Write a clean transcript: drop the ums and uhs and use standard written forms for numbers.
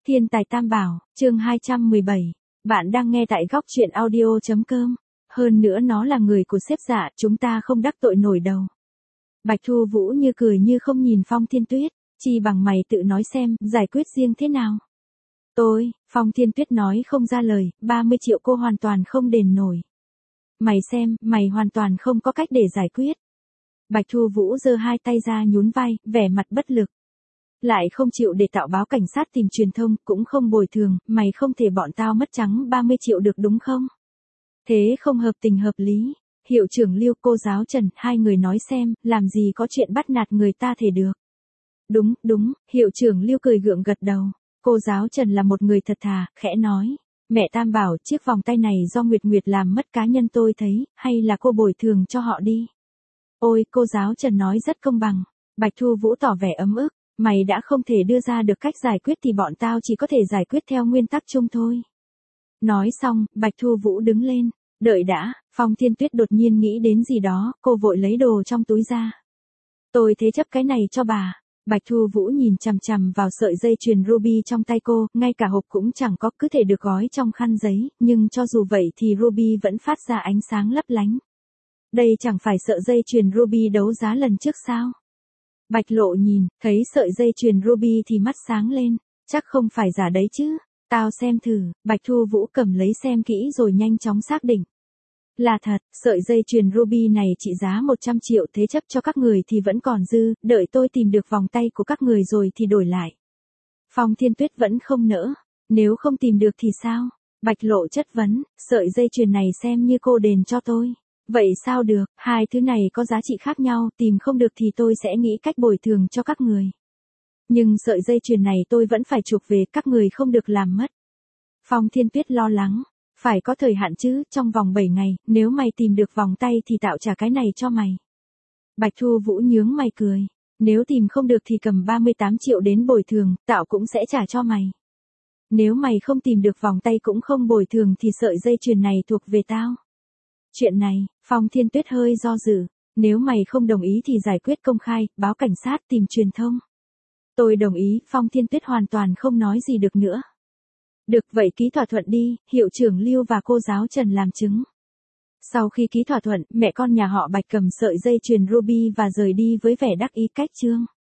Thiên tài Tam Bảo, chương 217. Bạn đang nghe tại góc truyện audio.com. Hơn nữa nó là người của sếp Dạ, chúng ta không đắc tội nổi đâu. Bạch Thu Vũ như cười như không nhìn Phong Thiên Tuyết, chi bằng mày tự nói xem, giải quyết riêng thế nào. Phong Thiên Tuyết nói không ra lời, 30 triệu cô hoàn toàn không đền nổi. Mày xem, mày hoàn toàn không có cách để giải quyết. Bạch Thu Vũ giơ hai tay ra nhún vai, vẻ mặt bất lực. Lại không chịu để tạo báo cảnh sát tìm truyền thông, cũng không bồi thường, mày không thể bọn tao mất trắng 30 triệu được đúng không? Thế không hợp tình hợp lý. Hiệu trưởng Lưu, cô giáo Trần, hai người nói xem, làm gì có chuyện bắt nạt người ta thể được. Đúng, hiệu trưởng Lưu cười gượng gật đầu. Cô giáo Trần là một người thật thà, khẽ nói. Mẹ Tam bảo chiếc vòng tay này do Nguyệt Nguyệt làm mất cá nhân tôi thấy, hay là cô bồi thường cho họ đi. Ôi, cô giáo Trần nói rất công bằng. Bạch Thu Vũ tỏ vẻ ấm ức. Mày đã không thể đưa ra được cách giải quyết thì bọn tao chỉ có thể giải quyết theo nguyên tắc chung thôi. Nói xong, Bạch Thu Vũ đứng lên. Đợi đã, Phong Thiên Tuyết đột nhiên nghĩ đến gì đó, cô vội lấy đồ trong túi ra. Tôi thế chấp cái này cho bà. Bạch Thu Vũ nhìn chằm chằm vào sợi dây chuyền ruby trong tay cô, ngay cả hộp cũng chẳng có, cứ thể được gói trong khăn giấy, nhưng cho dù vậy thì ruby vẫn phát ra ánh sáng lấp lánh. Đây chẳng phải sợi dây chuyền ruby đấu giá lần trước sao? Bạch Lộ nhìn, thấy sợi dây chuyền ruby thì mắt sáng lên, chắc không phải giả đấy chứ. Tao xem thử. Bạch Thu Vũ cầm lấy xem kỹ rồi nhanh chóng xác định. Là thật, sợi dây chuyền ruby này trị giá 100 triệu, thế chấp cho các người thì vẫn còn dư, đợi tôi tìm được vòng tay của các người rồi thì đổi lại. Phong Thiên Tuyết vẫn không nỡ. Nếu không tìm được thì sao? Bạch Lộ chất vấn, sợi dây chuyền này xem như cô đền cho tôi. Vậy sao được, hai thứ này có giá trị khác nhau, tìm không được thì tôi sẽ nghĩ cách bồi thường cho các người. Nhưng sợi dây chuyền này tôi vẫn phải chuộc về, các người không được làm mất. Phong Thiên Tuyết lo lắng, phải có thời hạn chứ, trong vòng 7 ngày, nếu mày tìm được vòng tay thì tạo trả cái này cho mày. Bạch Thu Vũ nhướng mày cười, nếu tìm không được thì cầm 38 triệu đến bồi thường, tạo cũng sẽ trả cho mày. Nếu mày không tìm được vòng tay cũng không bồi thường thì sợi dây chuyền này thuộc về tao. Chuyện này, Phong Thiên Tuyết hơi do dự, nếu mày không đồng ý thì giải quyết công khai, báo cảnh sát, tìm truyền thông. Tôi đồng ý, Phong Thiên Tuyết hoàn toàn không nói gì được nữa. Được vậy ký thỏa thuận đi, hiệu trưởng Lưu và cô giáo Trần làm chứng. Sau khi ký thỏa thuận, mẹ con nhà họ Bạch cầm sợi dây chuyền ruby và rời đi với vẻ đắc ý cách chương.